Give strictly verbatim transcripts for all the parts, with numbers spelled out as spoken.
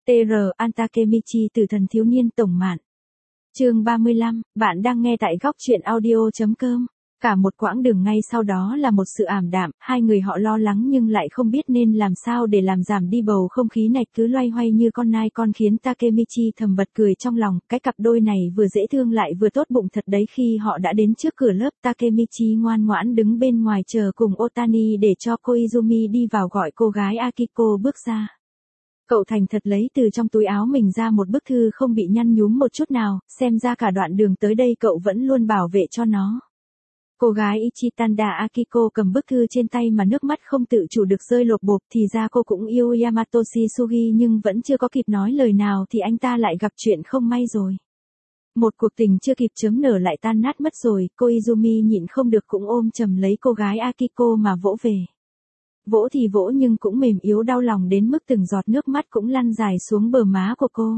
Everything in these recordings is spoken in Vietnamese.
tê rờ An Takemichi Tử thần thiếu niên tổng mạn. Chương ba mươi lăm, bạn đang nghe tại góc truyện audio chấm com. Cả một quãng đường ngay sau đó là một sự ảm đạm, hai người họ lo lắng nhưng lại không biết nên làm sao để làm giảm đi bầu không khí này cứ loay hoay như con nai con khiến Takemichi thầm bật cười trong lòng, cái cặp đôi này vừa dễ thương lại vừa tốt bụng thật đấy. Khi họ đã đến trước cửa lớp, Takemichi ngoan ngoãn đứng bên ngoài chờ cùng Otani để cho Koizumi đi vào gọi cô gái Akiko bước ra. Cậu thành thật lấy từ trong túi áo mình ra một bức thư không bị nhăn nhúm một chút nào, xem ra cả đoạn đường tới đây cậu vẫn luôn bảo vệ cho nó. Cô gái Ichitanda Akiko cầm bức thư trên tay mà nước mắt không tự chủ được rơi lộp bộp, thì ra cô cũng yêu Yamatoshi Sugi nhưng vẫn chưa có kịp nói lời nào thì anh ta lại gặp chuyện không may rồi. Một cuộc tình chưa kịp chớm nở lại tan nát mất rồi, Koizumi nhịn không được cũng ôm chầm lấy cô gái Akiko mà vỗ về. Vỗ thì vỗ nhưng cũng mềm yếu đau lòng đến mức từng giọt nước mắt cũng lăn dài xuống bờ má của cô.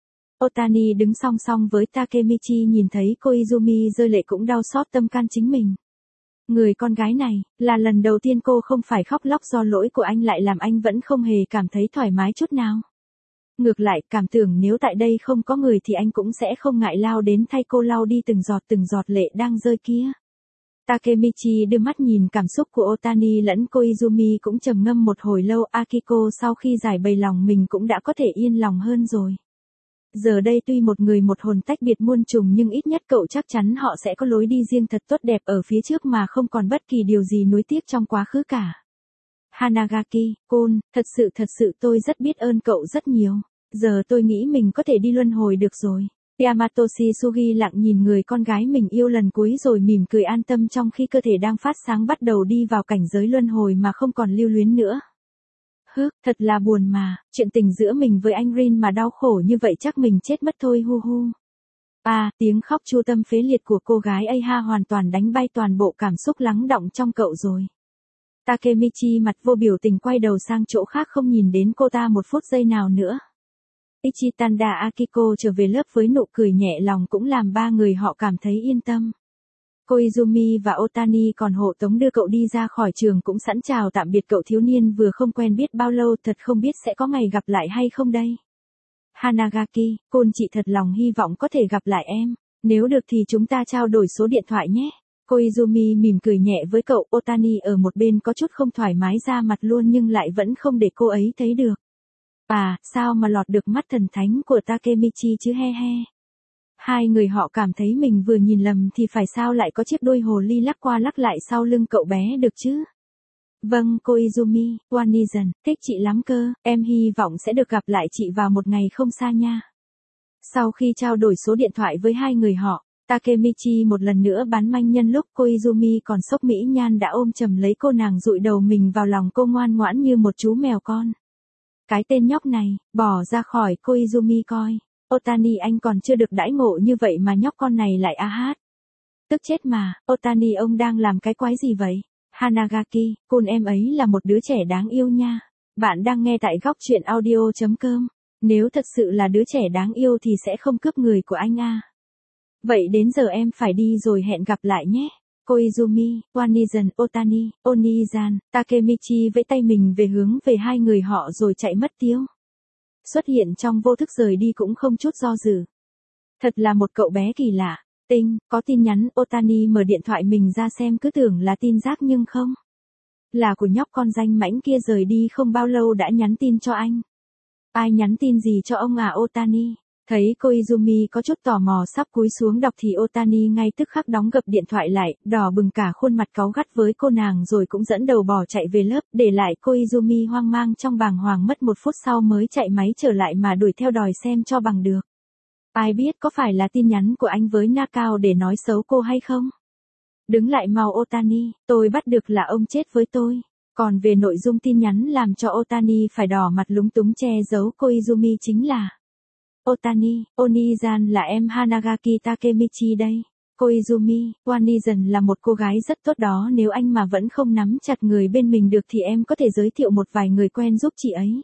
Otani đứng song song với Takemichi nhìn thấy Koizumi rơi lệ cũng đau xót tâm can chính mình. Người con gái này, là lần đầu tiên cô không phải khóc lóc do lỗi của anh lại làm anh vẫn không hề cảm thấy thoải mái chút nào. Ngược lại, cảm tưởng nếu tại đây không có người thì anh cũng sẽ không ngại lao đến thay cô lau đi từng giọt từng giọt lệ đang rơi kia. Takemichi đưa mắt nhìn cảm xúc của Otani lẫn Koizumi cũng trầm ngâm một hồi lâu. Akiko sau khi giải bày lòng mình cũng đã có thể yên lòng hơn rồi. Giờ đây tuy một người một hồn tách biệt muôn trùng nhưng ít nhất cậu chắc chắn họ sẽ có lối đi riêng thật tốt đẹp ở phía trước mà không còn bất kỳ điều gì nuối tiếc trong quá khứ cả. Hanagaki-kun, thật sự thật sự tôi rất biết ơn cậu rất nhiều. Giờ tôi nghĩ mình có thể đi luân hồi được rồi. Yamatoshi Sugi lặng nhìn người con gái mình yêu lần cuối rồi mỉm cười an tâm trong khi cơ thể đang phát sáng bắt đầu đi vào cảnh giới luân hồi mà không còn lưu luyến nữa. Hứ, thật là buồn mà, chuyện tình giữa mình với anh Rin mà đau khổ như vậy chắc mình chết mất thôi hu hu. À, tiếng khóc chua tâm phế liệt của cô gái Aha hoàn toàn đánh bay toàn bộ cảm xúc lắng đọng trong cậu rồi. Takemichi mặt vô biểu tình quay đầu sang chỗ khác không nhìn đến cô ta một phút giây nào nữa. Ichitanda Akiko trở về lớp với nụ cười nhẹ lòng cũng làm ba người họ cảm thấy yên tâm. Koizumi và Otani còn hộ tống đưa cậu đi ra khỏi trường cũng sẵn chào tạm biệt cậu thiếu niên vừa không quen biết bao lâu, thật không biết sẽ có ngày gặp lại hay không đây. Hanagaki-kun, chị thật lòng hy vọng có thể gặp lại em, nếu được thì chúng ta trao đổi số điện thoại nhé. Koizumi mỉm cười nhẹ với cậu. Otani ở một bên có chút không thoải mái ra mặt luôn nhưng lại vẫn không để cô ấy thấy được. À, sao mà lọt được mắt thần thánh của Takemichi chứ he he. Hai người họ cảm thấy mình vừa nhìn lầm thì phải sao lại có chiếc đuôi hồ ly lắc qua lắc lại sau lưng cậu bé được chứ. Vâng Koizumi, Wanizan, thích chị lắm cơ, em hy vọng sẽ được gặp lại chị vào một ngày không xa nha. Sau khi trao đổi số điện thoại với hai người họ, Takemichi một lần nữa bán manh nhân lúc Koizumi còn sốc mỹ nhan đã ôm chầm lấy cô nàng dụi đầu mình vào lòng cô ngoan ngoãn như một chú mèo con. Cái tên nhóc này, bỏ ra khỏi Koizumi coi. Otani anh còn chưa được đãi ngộ như vậy mà nhóc con này lại a hát. Tức chết mà, Otani ông đang làm cái quái gì vậy? Hanagaki-kun, em ấy là một đứa trẻ đáng yêu nha. Bạn đang nghe tại góc truyện audio chấm com. Nếu thật sự là đứa trẻ đáng yêu thì sẽ không cướp người của anh à. Vậy đến giờ em phải đi rồi, hẹn gặp lại nhé. Koizumi, Wanizan, Otani, Onizan, Takemichi vẫy tay mình về hướng về hai người họ rồi chạy mất tiêu. Xuất hiện trong vô thức rời đi cũng không chút do dự. Thật là một cậu bé kỳ lạ. Tinh, có tin nhắn. Otani mở điện thoại mình ra xem cứ tưởng là tin rác nhưng không. Là của nhóc con danh mãnh kia rời đi không bao lâu đã nhắn tin cho anh. Ai nhắn tin gì cho ông à Otani? Thấy Koizumi có chút tò mò sắp cúi xuống đọc thì Otani ngay tức khắc đóng gập điện thoại lại, đỏ bừng cả khuôn mặt cáu gắt với cô nàng rồi cũng dẫn đầu bỏ chạy về lớp, để lại Koizumi hoang mang trong bàng hoàng, mất một phút sau mới chạy máy trở lại mà đuổi theo đòi xem cho bằng được. Ai biết có phải là tin nhắn của anh với Nakao để nói xấu cô hay không? Đứng lại mau Otani, tôi bắt được là ông chết với tôi. Còn về nội dung tin nhắn làm cho Otani phải đỏ mặt lúng túng che giấu Koizumi chính là: Otani, Onizan là em Hanagaki Takemichi đây. Koizumi, Wanizan là một cô gái rất tốt đó, nếu anh mà vẫn không nắm chặt người bên mình được thì em có thể giới thiệu một vài người quen giúp chị ấy.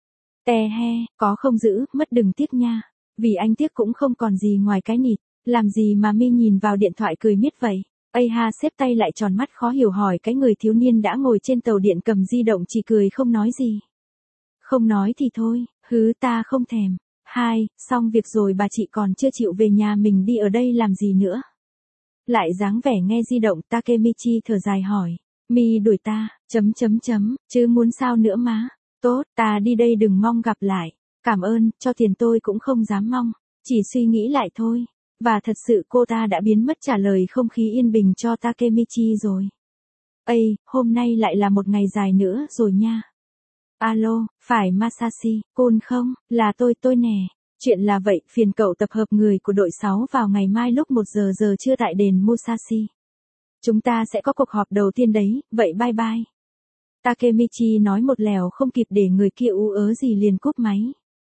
Tè he, có không giữ, mất đừng tiếc nha. Vì anh tiếc cũng không còn gì ngoài cái nịt. Làm gì mà mi nhìn vào điện thoại cười miết vậy? Aha xếp tay lại tròn mắt khó hiểu hỏi cái người thiếu niên đã ngồi trên tàu điện cầm di động chỉ cười không nói gì. Không nói thì thôi, hứ ta không thèm. Hai, xong việc rồi bà chị còn chưa chịu về nhà mình đi ở đây làm gì nữa. Lại dáng vẻ nghe di động Takemichi thở dài hỏi. Mi đuổi ta, chấm chấm chấm, chứ muốn sao nữa má. Tốt, ta đi đây đừng mong gặp lại. Cảm ơn, cho tiền tôi cũng không dám mong. Chỉ suy nghĩ lại thôi. Và thật sự cô ta đã biến mất trả lời không khí yên bình cho Takemichi rồi. Ây, hôm nay lại là một ngày dài nữa rồi nha. Alo, phải Masashi, Kun không, là tôi tôi nè. Chuyện là vậy, phiền cậu tập hợp người của đội sáu vào ngày mai lúc một giờ giờ trưa tại đền Musashi. Chúng ta sẽ có cuộc họp đầu tiên đấy, vậy bye bye. Takemichi nói một lèo không kịp để người kia ú ớ gì liền cúp máy.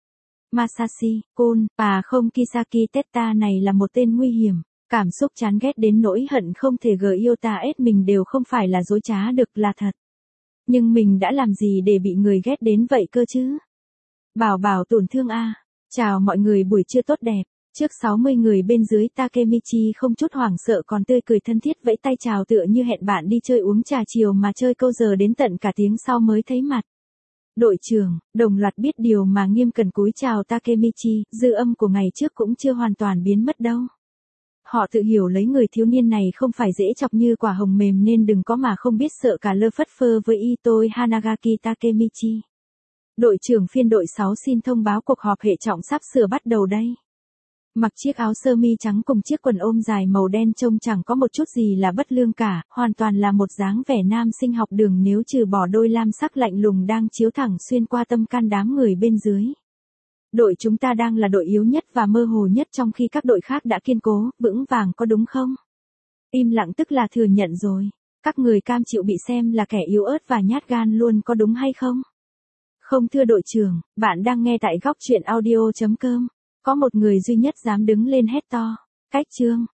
Masashi, Kun, à không Kisaki Teta này là một tên nguy hiểm. Cảm xúc chán ghét đến nỗi hận không thể gờ yêu ta ết mình đều không phải là dối trá được là thật. Nhưng mình đã làm gì để bị người ghét đến vậy cơ chứ? Bảo bảo tổn thương a. Chào mọi người buổi trưa tốt đẹp. Trước sáu mươi người bên dưới Takemichi không chút hoảng sợ còn tươi cười thân thiết vẫy tay chào tựa như hẹn bạn đi chơi uống trà chiều mà chơi câu giờ đến tận cả tiếng sau mới thấy mặt. Đội trưởng, đồng loạt biết điều mà nghiêm cẩn cúi chào Takemichi, dư âm của ngày trước cũng chưa hoàn toàn biến mất đâu. Họ tự hiểu lấy người thiếu niên này không phải dễ chọc như quả hồng mềm nên đừng có mà không biết sợ cả lơ phất phơ với Itoi Hanagaki Takemichi. Đội trưởng phiên đội sáu xin thông báo cuộc họp hệ trọng sắp sửa bắt đầu đây. Mặc chiếc áo sơ mi trắng cùng chiếc quần ôm dài màu đen trông chẳng có một chút gì là bất lương cả, hoàn toàn là một dáng vẻ nam sinh học đường nếu trừ bỏ đôi lam sắc lạnh lùng đang chiếu thẳng xuyên qua tâm can đám người bên dưới. Đội chúng ta đang là đội yếu nhất và mơ hồ nhất trong khi các đội khác đã kiên cố, vững vàng có đúng không? Im lặng tức là thừa nhận rồi. Các người cam chịu bị xem là kẻ yếu ớt và nhát gan luôn có đúng hay không? Không thưa đội trưởng, bạn đang nghe tại góc truyện audio chấm com. Có một người duy nhất dám đứng lên hét to. Cách chương.